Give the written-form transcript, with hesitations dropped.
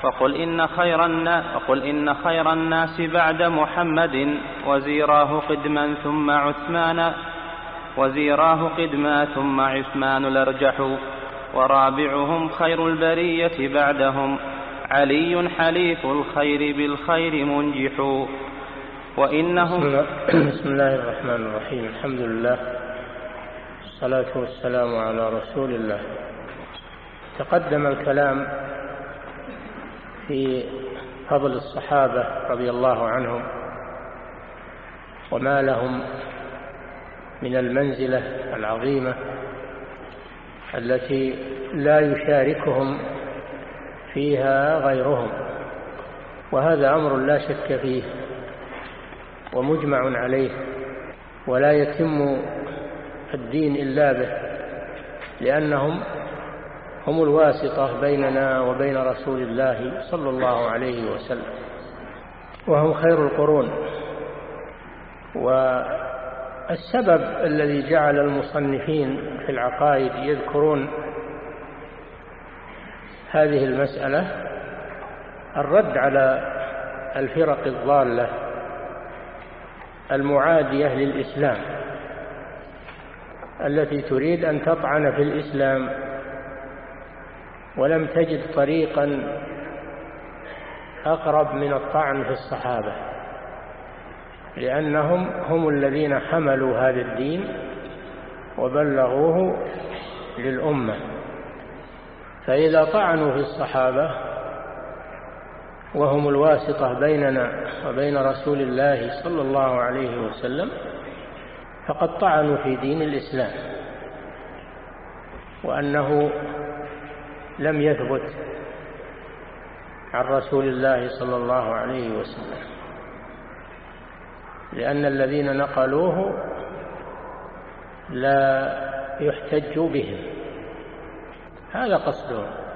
وقل إن خير الناس بعد محمد وزيراه قدما ثم عثمان الأرجح، ورابعهم خير البرية بعدهم علي حليف الخير بالخير منجح. بسم الله الرحمن الرحيم. الحمد لله والصلاة والسلام على رسول الله. تقدم الكلام في فضل الصحابة رضي الله عنهم وما لهم من المنزلة العظيمة التي لا يشاركهم فيها غيرهم، وهذا أمر لا شك فيه ومجمع عليه، ولا يتم الدين إلا به، لأنهم هم الواسطة بيننا وبين رسول الله صلى الله عليه وسلم، وهم خير القرون. والسبب الذي جعل المصنفين في العقائد يذكرون هذه المسألة الرد على الفرق الضالة المعادية للإسلام التي تريد أن تطعن في الإسلام ولم تجد طريقا أقرب من الطعن في الصحابة، لأنهم هم الذين حملوا هذا الدين وبلغوه للأمة. فإذا طعنوا في الصحابة وهم الواسطة بيننا وبين رسول الله صلى الله عليه وسلم فقد طعنوا في دين الإسلام، وأنه لم يثبت عن رسول الله صلى الله عليه وسلم، لأن الذين نقلوه لا يحتج بهم. هذا قصدهم.